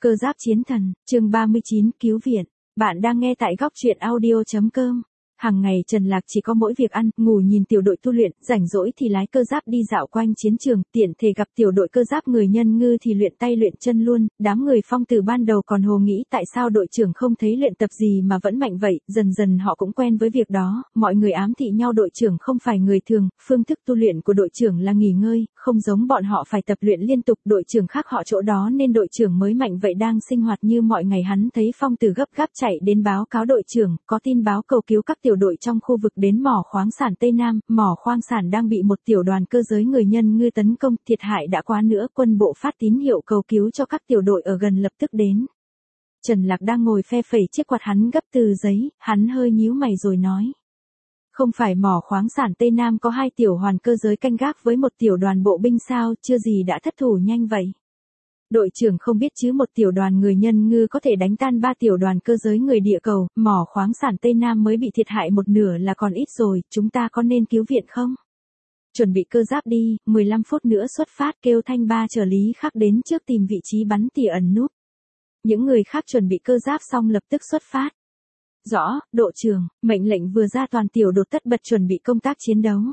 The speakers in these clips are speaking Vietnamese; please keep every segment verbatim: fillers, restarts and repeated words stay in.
Cơ giáp chiến thần, chương ba mươi chín, cứu viện. Bạn đang nghe tại góc truyện audio chấm com. Hàng ngày Trần Lạc chỉ có mỗi việc ăn, ngủ, nhìn tiểu đội tu luyện, rảnh rỗi thì lái cơ giáp đi dạo quanh chiến trường, tiện thể gặp tiểu đội cơ giáp người nhân ngư thì luyện tay luyện chân luôn. Đám người Phong từ ban đầu còn hồ nghĩ tại sao đội trưởng không thấy luyện tập gì mà vẫn mạnh vậy, dần dần họ cũng quen với việc đó, mọi người ám thị nhau đội trưởng không phải người thường, phương thức tu luyện của đội trưởng là nghỉ ngơi, không giống bọn họ phải tập luyện liên tục, đội trưởng khác họ chỗ đó nên đội trưởng mới mạnh vậy. Đang sinh hoạt như mọi ngày hắn thấy Phong từ gấp gáp chạy đến báo cáo đội trưởng, có tin báo cầu cứu các tiểu đội trong khu vực đến mỏ khoáng sản Tây Nam, mỏ khoáng sản đang bị một tiểu đoàn cơ giới người nhân ngư tấn công, thiệt hại đã quá nữa, quân bộ phát tín hiệu cầu cứu cho các tiểu đội ở gần lập tức đến. Trần Lạc đang ngồi phe phẩy chiếc quạt hắn gấp từ giấy, hắn hơi nhíu mày rồi nói. Không phải mỏ khoáng sản Tây Nam có hai tiểu hoàn cơ giới canh gác với một tiểu đoàn bộ binh sao, chưa gì đã thất thủ nhanh vậy. Đội trưởng không biết chứ, một tiểu đoàn người nhân ngư có thể đánh tan ba tiểu đoàn cơ giới người địa cầu, mỏ khoáng sản Tây Nam mới bị thiệt hại một nửa là còn ít rồi, chúng ta có nên cứu viện không? Chuẩn bị cơ giáp đi, mười lăm phút nữa xuất phát, kêu Thanh Ba trợ lý khác đến trước tìm vị trí bắn tỉa ẩn núp. Những người khác chuẩn bị cơ giáp xong lập tức xuất phát. Rõ, đội trưởng, mệnh lệnh vừa ra toàn tiểu đội tất bật chuẩn bị công tác chiến đấu.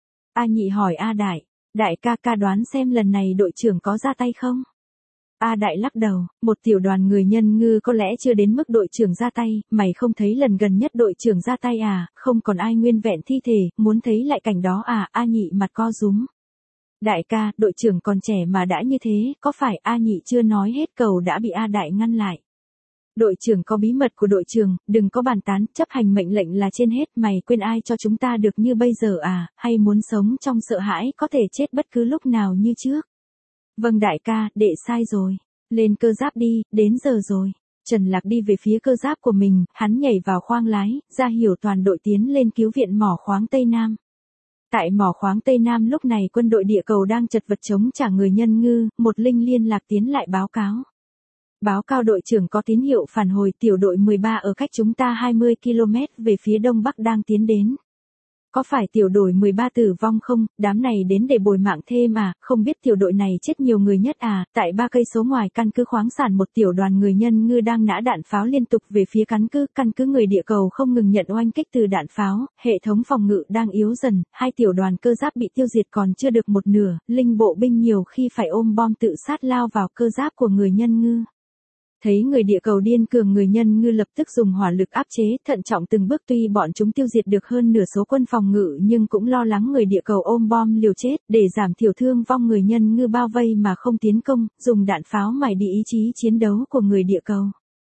A Nhị hỏi A Đại, đại ca ca đoán xem lần này đội trưởng có ra tay không? A Đại lắc đầu, một tiểu đoàn người nhân ngư có lẽ chưa đến mức đội trưởng ra tay, mày không thấy lần gần nhất đội trưởng ra tay à, không còn ai nguyên vẹn thi thể, muốn thấy lại cảnh đó à, A Nhị mặt co rúm. Đại ca, đội trưởng còn trẻ mà đã như thế, có phải? A Nhị chưa nói hết câu đã bị A Đại ngăn lại. Đội trưởng có bí mật của đội trưởng, đừng có bàn tán, chấp hành mệnh lệnh là trên hết, mày quên ai cho chúng ta được như bây giờ à, hay muốn sống trong sợ hãi có thể chết bất cứ lúc nào như trước? Vâng đại ca, đệ sai rồi. Lên cơ giáp đi, đến giờ rồi. Trần Lạc đi về phía cơ giáp của mình, hắn nhảy vào khoang lái, ra hiệu toàn đội tiến lên cứu viện mỏ khoáng Tây Nam. Tại mỏ khoáng Tây Nam lúc này quân đội địa cầu đang chật vật chống trả người nhân ngư, một linh liên lạc tiến lại báo cáo. Báo cáo đội trưởng có tín hiệu phản hồi, tiểu đội mười ba ở cách chúng ta hai mươi ki lô mét về phía đông bắc đang tiến đến. Có phải tiểu đội mười ba tử vong không? Đám này đến để bồi mạng thêm à, không biết tiểu đội này chết nhiều người nhất à, tại ba cây số ngoài căn cứ khoáng sản một tiểu đoàn người nhân ngư đang nã đạn pháo liên tục về phía căn cứ, căn cứ người địa cầu không ngừng nhận oanh kích từ đạn pháo, hệ thống phòng ngự đang yếu dần, hai tiểu đoàn cơ giáp bị tiêu diệt còn chưa được một nửa, linh bộ binh nhiều khi phải ôm bom tự sát lao vào cơ giáp của người nhân ngư. Thấy người địa cầu điên cường, người nhân ngư lập tức dùng hỏa lực áp chế, thận trọng từng bước, tuy bọn chúng tiêu diệt được hơn nửa số quân phòng ngự nhưng cũng lo lắng người địa cầu ôm bom liều chết, để giảm thiểu thương vong người nhân ngư bao vây mà không tiến công, dùng đạn pháo mài đi ý chí chiến đấu của người địa cầu.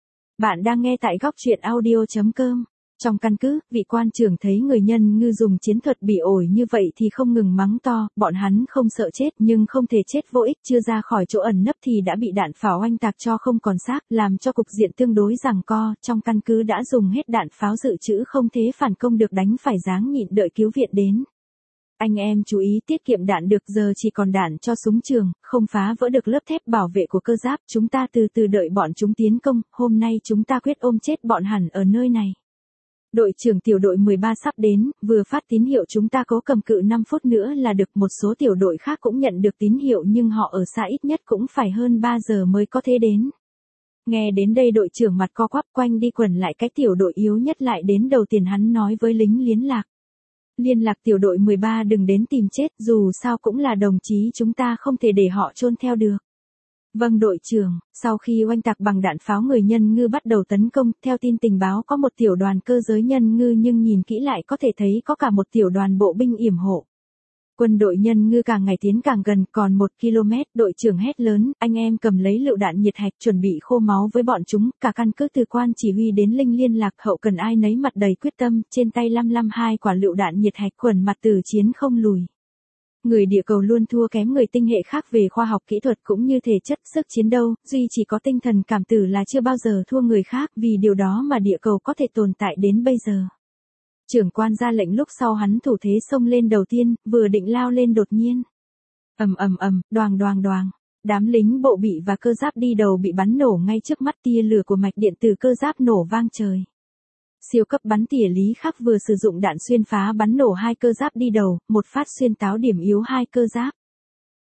Bạn đang nghe tại góc truyện audio chấm com. Trong căn cứ, vị quan trưởng thấy người nhân ngư dùng chiến thuật bị ổi như vậy thì không ngừng mắng to, bọn hắn không sợ chết nhưng không thể chết vô ích, chưa ra khỏi chỗ ẩn nấp thì đã bị đạn pháo oanh tạc cho không còn xác, làm cho cục diện tương đối giằng co, trong căn cứ đã dùng hết đạn pháo dự trữ, không thế phản công được, đành phải ráng nhịn đợi cứu viện đến. Anh em chú ý tiết kiệm đạn được, giờ chỉ còn đạn cho súng trường, không phá vỡ được lớp thép bảo vệ của cơ giáp, chúng ta từ từ đợi bọn chúng tiến công, hôm nay chúng ta quyết ôm chết bọn hẳn ở nơi này. Đội trưởng tiểu đội mười ba sắp đến, vừa phát tín hiệu chúng ta cố cầm cự năm phút nữa là được, một số tiểu đội khác cũng nhận được tín hiệu nhưng họ ở xa ít nhất cũng phải hơn ba giờ mới có thể đến. Nghe đến đây đội trưởng mặt co quắp, quanh đi quẩn lại cái tiểu đội yếu nhất lại đến đầu tiền, hắn nói với lính liên lạc. Liên lạc tiểu đội mười ba đừng đến tìm chết, dù sao cũng là đồng chí chúng ta, không thể để họ chôn theo được. Vâng đội trưởng, sau khi oanh tạc bằng đạn pháo người nhân ngư bắt đầu tấn công, theo tin tình báo có một tiểu đoàn cơ giới nhân ngư nhưng nhìn kỹ lại có thể thấy có cả một tiểu đoàn bộ binh yểm hộ. Quân đội nhân ngư càng ngày tiến càng gần, còn một ki lô mét, đội trưởng hét lớn, anh em cầm lấy lựu đạn nhiệt hạch chuẩn bị khô máu với bọn chúng, cả căn cứ từ quan chỉ huy đến linh liên lạc hậu cần ai nấy mặt đầy quyết tâm, trên tay lăm lăm hai quả lựu đạn nhiệt hạch khuẩn mặt từ chiến không lùi. Người địa cầu luôn thua kém người tinh hệ khác về khoa học kỹ thuật cũng như thể chất, sức chiến đấu, duy chỉ có tinh thần cảm tử là chưa bao giờ thua người khác, vì điều đó mà địa cầu có thể tồn tại đến bây giờ. Trưởng quan ra lệnh, lúc sau hắn thủ thế xông lên đầu tiên, vừa định lao lên đột nhiên. Ầm ầm ầm, đoàng đoàng đoàng, đám lính bộ bị và cơ giáp đi đầu bị bắn nổ ngay trước mắt, tia lửa của mạch điện từ cơ giáp nổ vang trời. Siêu cấp bắn tỉa lý khắc vừa sử dụng đạn xuyên phá bắn nổ hai cơ giáp đi đầu, một phát xuyên táo điểm yếu hai cơ giáp.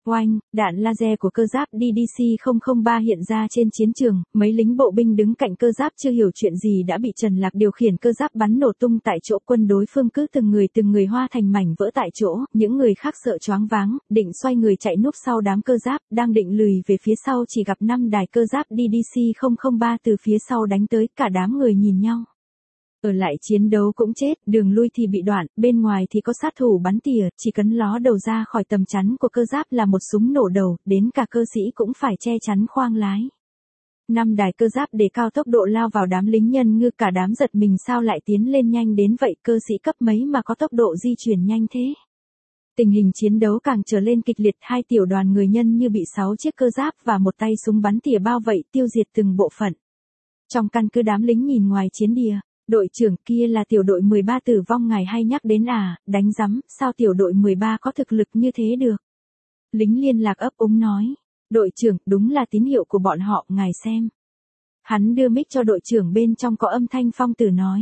Oanh, đạn laser của cơ giáp đê đê xê không không ba hiện ra trên chiến trường, mấy lính bộ binh đứng cạnh cơ giáp chưa hiểu chuyện gì đã bị Trần Lạc điều khiển cơ giáp bắn nổ tung tại chỗ, quân đối phương cứ từng người từng người hoa thành mảnh vỡ tại chỗ, những người khác sợ choáng váng, định xoay người chạy núp sau đám cơ giáp, đang định lùi về phía sau chỉ gặp năm đài cơ giáp đê đê xê không không ba từ phía sau đánh tới, cả đám người nhìn nhau. Ở lại chiến đấu cũng chết, đường lui thì bị đoạn, bên ngoài thì có sát thủ bắn tỉa, chỉ cần ló đầu ra khỏi tầm chắn của cơ giáp là một súng nổ đầu, đến cả cơ sĩ cũng phải che chắn khoang lái. Năm đài cơ giáp đề cao tốc độ lao vào đám lính nhân ngư, cả đám giật mình sao lại tiến lên nhanh đến vậy, cơ sĩ cấp mấy mà có tốc độ di chuyển nhanh thế. Tình hình chiến đấu càng trở lên kịch liệt, hai tiểu đoàn người nhân như bị sáu chiếc cơ giáp và một tay súng bắn tỉa bao vây tiêu diệt từng bộ phận. Trong căn cứ đám lính nhìn ngoài chiến địa. Đội trưởng kia là tiểu đội mười ba tử vong ngài hay nhắc đến à, đánh rắm, sao tiểu đội mười ba có thực lực như thế được. Lính liên lạc ấp úng nói, đội trưởng, đúng là tín hiệu của bọn họ, ngài xem. Hắn đưa mic cho đội trưởng, bên trong có âm thanh Phong Tử nói.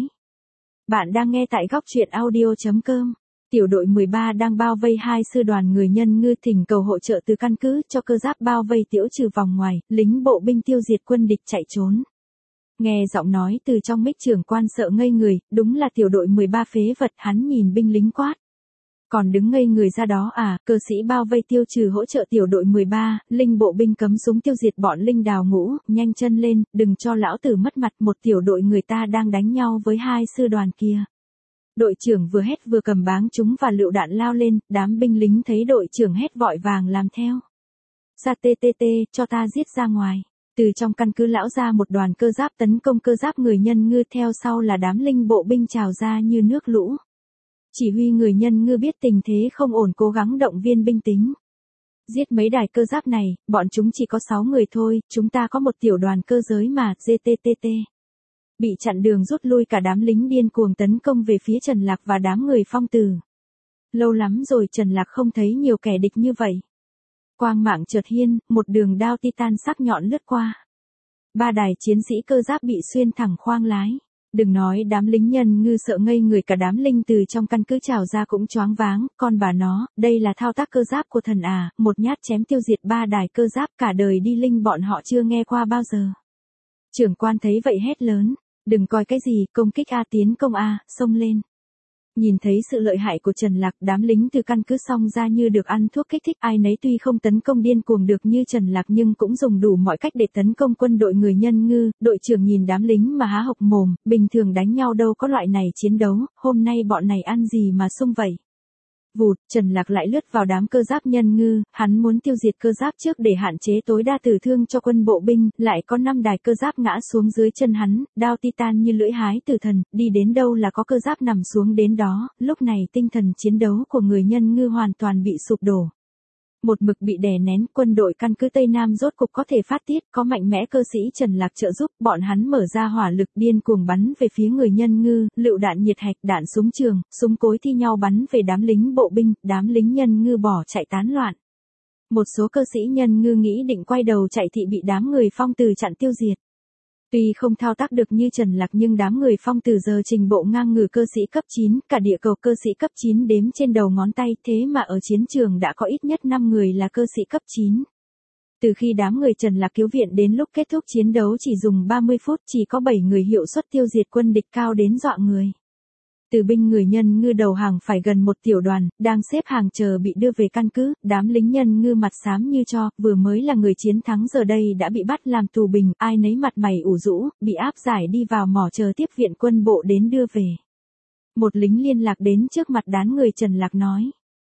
Bạn đang nghe tại góc truyện audio chấm com. Tiểu đội mười ba đang bao vây hai sư đoàn người nhân ngư, thỉnh cầu hỗ trợ từ căn cứ cho cơ giáp bao vây tiễu trừ vòng ngoài, lính bộ binh tiêu diệt quân địch chạy trốn. Nghe giọng nói từ trong mic, trưởng quan sợ ngây người, đúng là tiểu đội mười ba phế vật, hắn nhìn binh lính quát. Còn đứng ngây người ra đó à, cơ sĩ bao vây tiêu trừ hỗ trợ tiểu đội mười ba, linh bộ binh cấm súng tiêu diệt bọn linh đào ngũ, nhanh chân lên, đừng cho lão tử mất mặt, một tiểu đội người ta đang đánh nhau với hai sư đoàn kia. Đội trưởng vừa hét vừa cầm báng chúng và lựu đạn lao lên, đám binh lính thấy đội trưởng hét vội vàng làm theo. Ra tê tê tê, cho ta giết ra ngoài. Từ trong căn cứ lão ra một đoàn cơ giáp tấn công cơ giáp người nhân ngư, theo sau là đám linh bộ binh trào ra như nước lũ. Chỉ huy người nhân ngư biết tình thế không ổn cố gắng động viên binh tính. Giết mấy đài cơ giáp này, bọn chúng chỉ có sáu người thôi, chúng ta có một tiểu đoàn cơ giới mà, giê tê tê tê. Bị chặn đường rút lui, cả đám lính điên cuồng tấn công về phía Trần Lạc và đám người Phong Tử. Lâu lắm rồi Trần Lạc không thấy nhiều kẻ địch như vậy. Quang mạng chợt hiên, một đường đao titan sắc nhọn lướt qua. Ba đài chiến sĩ cơ giáp bị xuyên thẳng khoang lái. Đừng nói đám lính nhân ngư sợ ngây người, cả đám linh từ trong căn cứ trào ra cũng choáng váng, con bà nó, đây là thao tác cơ giáp của thần à, một nhát chém tiêu diệt ba đài cơ giáp, cả đời đi linh bọn họ chưa nghe qua bao giờ. Trưởng quan thấy vậy hét lớn, đừng coi cái gì, công kích A, tiến công A, xông lên. Nhìn thấy sự lợi hại của Trần Lạc, đám lính từ căn cứ xông ra như được ăn thuốc kích thích, ai nấy tuy không tấn công điên cuồng được như Trần Lạc nhưng cũng dùng đủ mọi cách để tấn công quân đội người nhân ngư. Đội trưởng nhìn đám lính mà há hộc mồm, bình thường đánh nhau đâu có loại này chiến đấu, hôm nay bọn này ăn gì mà xung vậy. Vụt, Trần Lạc lại lướt vào đám cơ giáp nhân ngư, hắn muốn tiêu diệt cơ giáp trước để hạn chế tối đa tử thương cho quân bộ binh, lại có năm đài cơ giáp ngã xuống dưới chân hắn, đao titan như lưỡi hái tử thần, đi đến đâu là có cơ giáp nằm xuống đến đó, lúc này tinh thần chiến đấu của người nhân ngư hoàn toàn bị sụp đổ. Một mực bị đè nén, quân đội căn cứ Tây Nam rốt cục có thể phát tiết, có mạnh mẽ cơ sĩ Trần Lạc trợ giúp, bọn hắn mở ra hỏa lực điên cuồng bắn về phía người nhân ngư, lựu đạn nhiệt hạch, đạn súng trường, súng cối thi nhau bắn về đám lính bộ binh, đám lính nhân ngư bỏ chạy tán loạn. Một số cơ sĩ nhân ngư nghĩ định quay đầu chạy thì bị đám người Phong Tử chặn tiêu diệt. Tuy không thao tác được như Trần Lạc nhưng đám người Phong Tử giờ trình bộ ngang ngửa cơ sĩ cấp chín, cả địa cầu cơ sĩ cấp chín đếm trên đầu ngón tay, thế mà ở chiến trường đã có ít nhất năm người là cơ sĩ cấp chín. Từ khi đám người Trần Lạc cứu viện đến lúc kết thúc chiến đấu chỉ dùng ba mươi phút, chỉ có bảy người hiệu suất tiêu diệt quân địch cao đến dọa người. Từ binh người nhân ngư đầu hàng phải gần một tiểu đoàn, đang xếp hàng chờ bị đưa về căn cứ, đám lính nhân ngư mặt xám như tro, vừa mới là người chiến thắng giờ đây đã bị bắt làm tù binh, ai nấy mặt mày ủ rũ, bị áp giải đi vào mỏ chờ tiếp viện quân bộ đến đưa về. Một lính liên lạc đến trước mặt đám người Trần Lạc nói.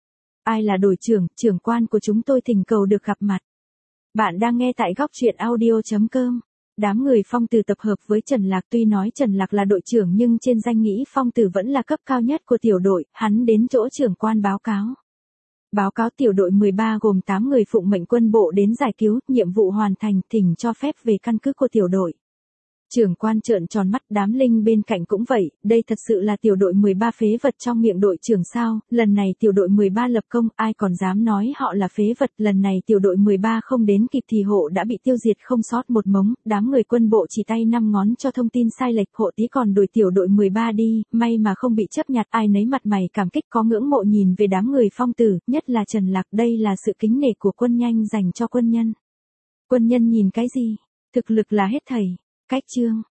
Ai là đội trưởng, trưởng quan của chúng tôi thỉnh cầu được gặp mặt. Bạn đang nghe tại góc truyện audio chấm com. Đám người Phong Tử tập hợp với Trần Lạc, tuy nói Trần Lạc là đội trưởng nhưng trên danh nghĩa Phong Tử vẫn là cấp cao nhất của tiểu đội, hắn đến chỗ trưởng quan báo cáo. Báo cáo tiểu đội mười ba gồm tám người phụng mệnh quân bộ đến giải cứu, nhiệm vụ hoàn thành, thỉnh cho phép về căn cứ của tiểu đội. Trưởng quan trợn tròn mắt, đám linh bên cạnh cũng vậy, đây thật sự là tiểu đội mười ba phế vật trong miệng đội trưởng sao, lần này tiểu đội mười ba lập công, ai còn dám nói họ là phế vật, lần này tiểu đội mười ba không đến kịp thì hộ đã bị tiêu diệt không sót một mống, đám người quân bộ chỉ tay năm ngón cho thông tin sai lệch, hộ tí còn đuổi tiểu đội mười ba đi, may mà không bị chấp nhặt, ai nấy mặt mày cảm kích có ngưỡng mộ nhìn về đám người phong tử, nhất là Trần Lạc, đây là sự kính nể của quân nhanh dành cho quân nhân. Quân nhân nhìn cái gì? Thực lực là hết thảy. Cách chương